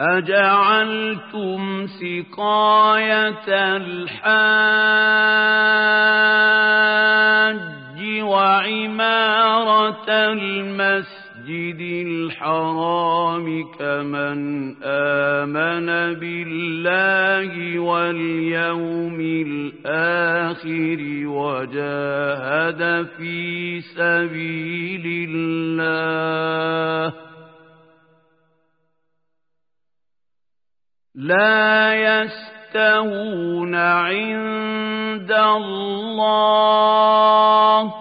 أجعلتم سقاية الحاج وعمارة المسجد الحرام كمن آمن بالله واليوم الآخر وجاهد في سبيل الله لا يستوون عند الله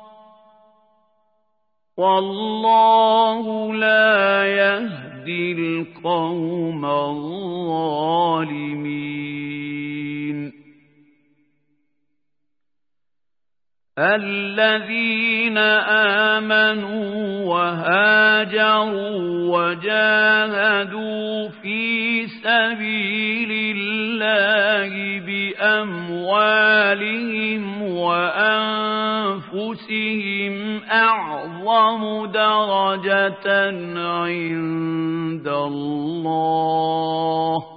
والله لا يهدي القوم الظالمين الذين آمنوا وهاجروا وجاهدوا في سبيل الله بأموالهم وأنفسهم أعظم درجة عند الله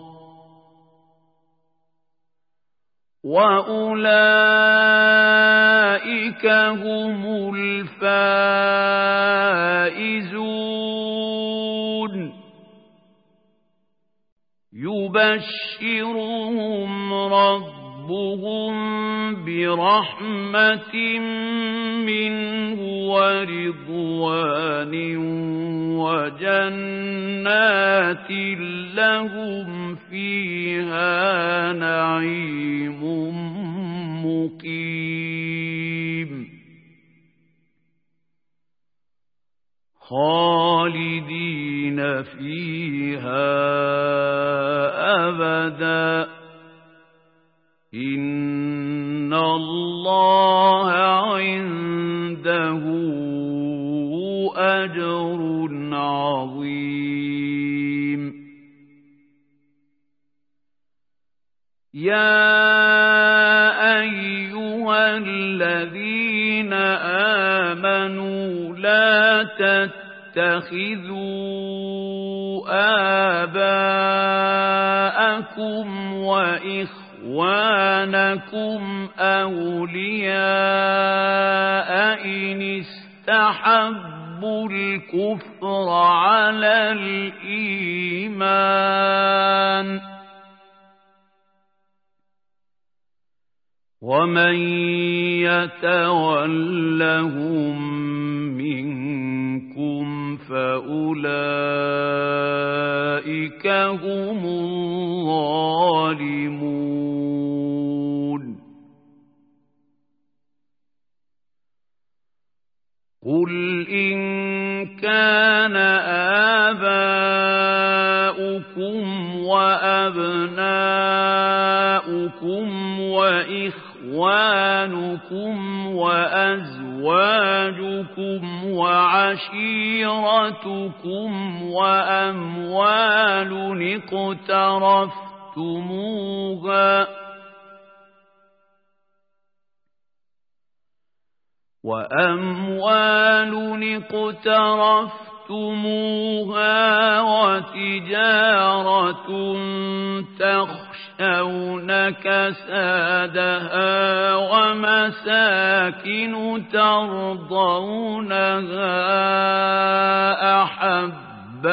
وأولئك هم الفائزون يبشرهم ربهم برحمة منه ورضوان وجنات لهم فيها نعيم مقيم خالدين فيها أبدا إن الله عنده أجر عظيم يا أيها الذين آمنوا لا تتخذوا آباءكم وإخوانكم أولياء إن استحبوا الكفر على الإيمان ومن يتولهم منكم فأولئك هم الظالمون قل إن كان آباؤكم وأبناؤكم وإخوانكم وأزواجكم وعشيرتكم وأموال اقترفتموها وتجارة تخشون كسادها ومساكن ترضونها أحب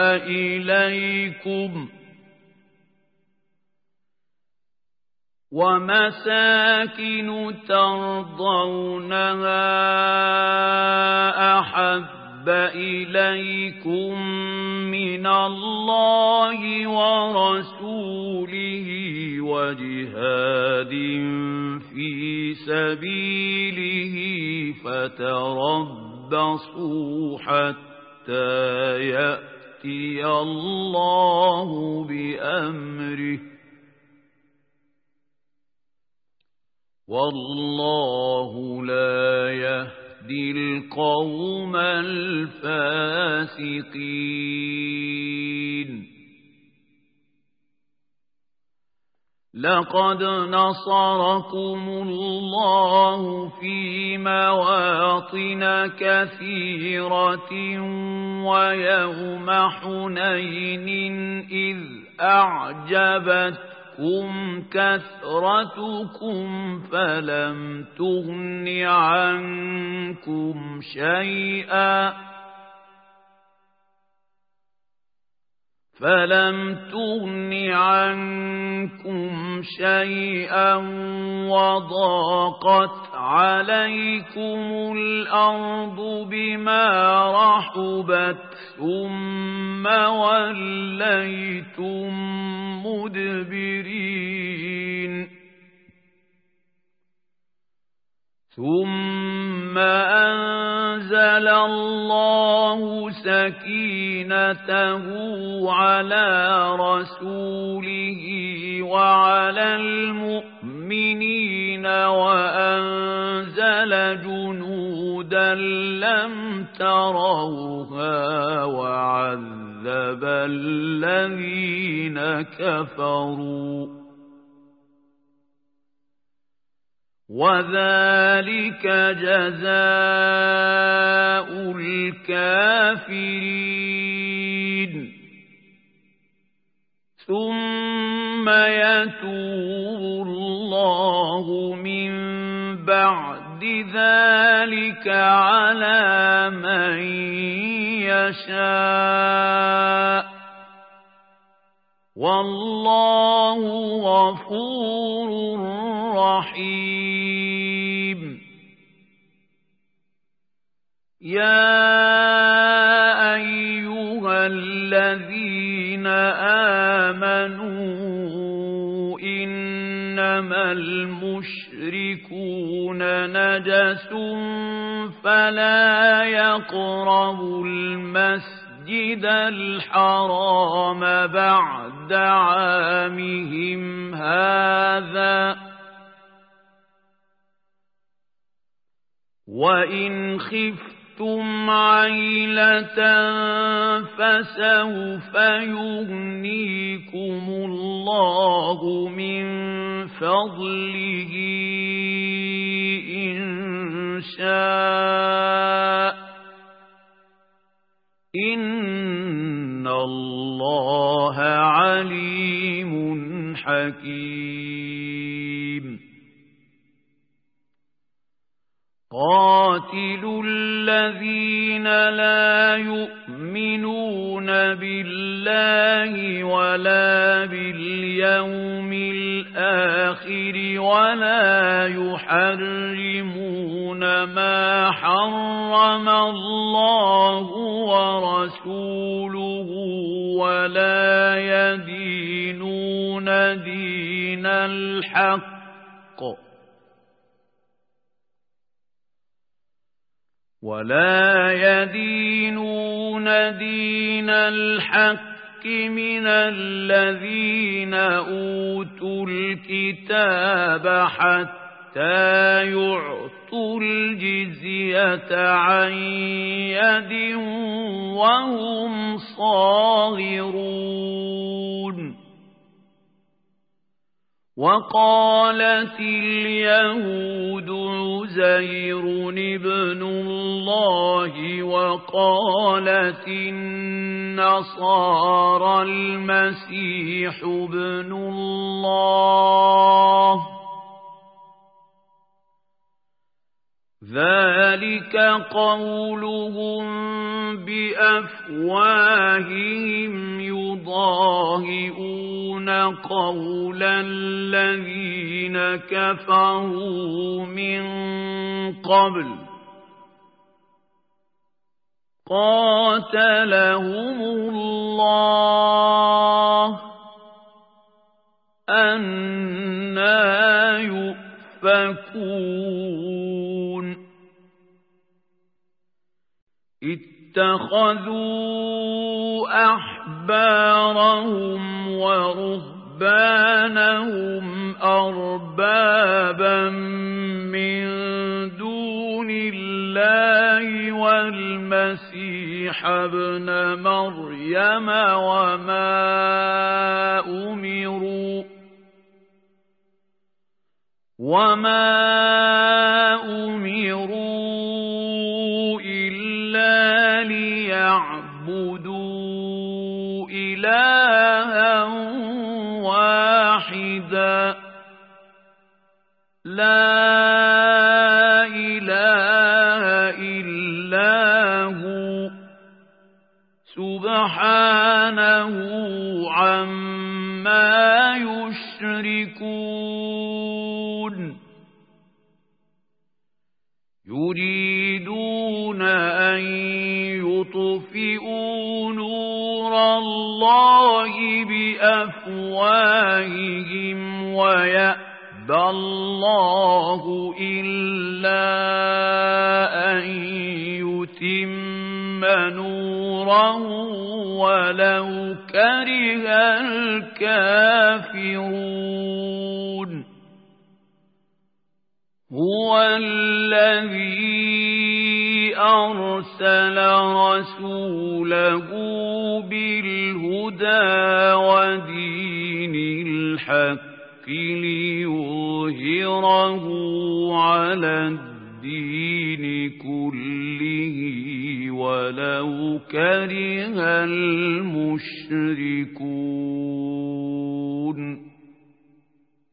إليكم من الله ورسوله وجهاد في سبيله فتربصوا حتى يأتي الله بأمره والله لا يهدي القوم الفاسقين لقد نصركم الله في مواطن كثيرة ويوم حنين إذ أعجبتكم كثرتكم فلم تغن عنكم شيئا وضاقت عليكم الأرض بما رحبت ثم وليتم مدبرين ثم أنزل الله سكينته على رسوله وعلى المؤمنين وأنزل جنودا لم تروها وعذب الذين كفروا وذلك جزاء الكافرين ثم يتوب الله من بعد ذلك على من يشاء والله غفور رحيم يا أيها الذين آمنوا إنما المشركون نجس فلا يقربوا المسجد الحرام بعد عامهم هذا وإن خفتم عيلة فسوف يغنيكم الله من فضله إن شاء إن الله عليم حكيم قاتلوا الذين لا يؤمنون بالله ولا باليوم الآخر ولا يحرمون ما حرم الله ورسوله ولا يدينون دين الحق من الذين أوتوا الكتاب حتى يعطوا الجزية عن يد وهم صاغرون وقالت اليهود عزير ابن الله وقالت النصارى المسيح ابن الله ذلك قولهم بأفواههم يضاهئون قول الذين كفروا من قبل قاتلهم الله أنى يؤفكون اتخذوا أحبارهم ورهبانهم أربابا من دون الله والمسيح ابن مريم وما أمروا إلا ليعبدوا إلها واحدا لا إله إلا هو سبحانه عما يشركون يريدون أن يطفئوا نور الله بأفواههم ويأبى الله إلا أن يتم نوره ولو كره الكافرون هو الذي أرسل رسوله بالهدى ودين الحق ليظهره على الدين كله ولو كره المشركون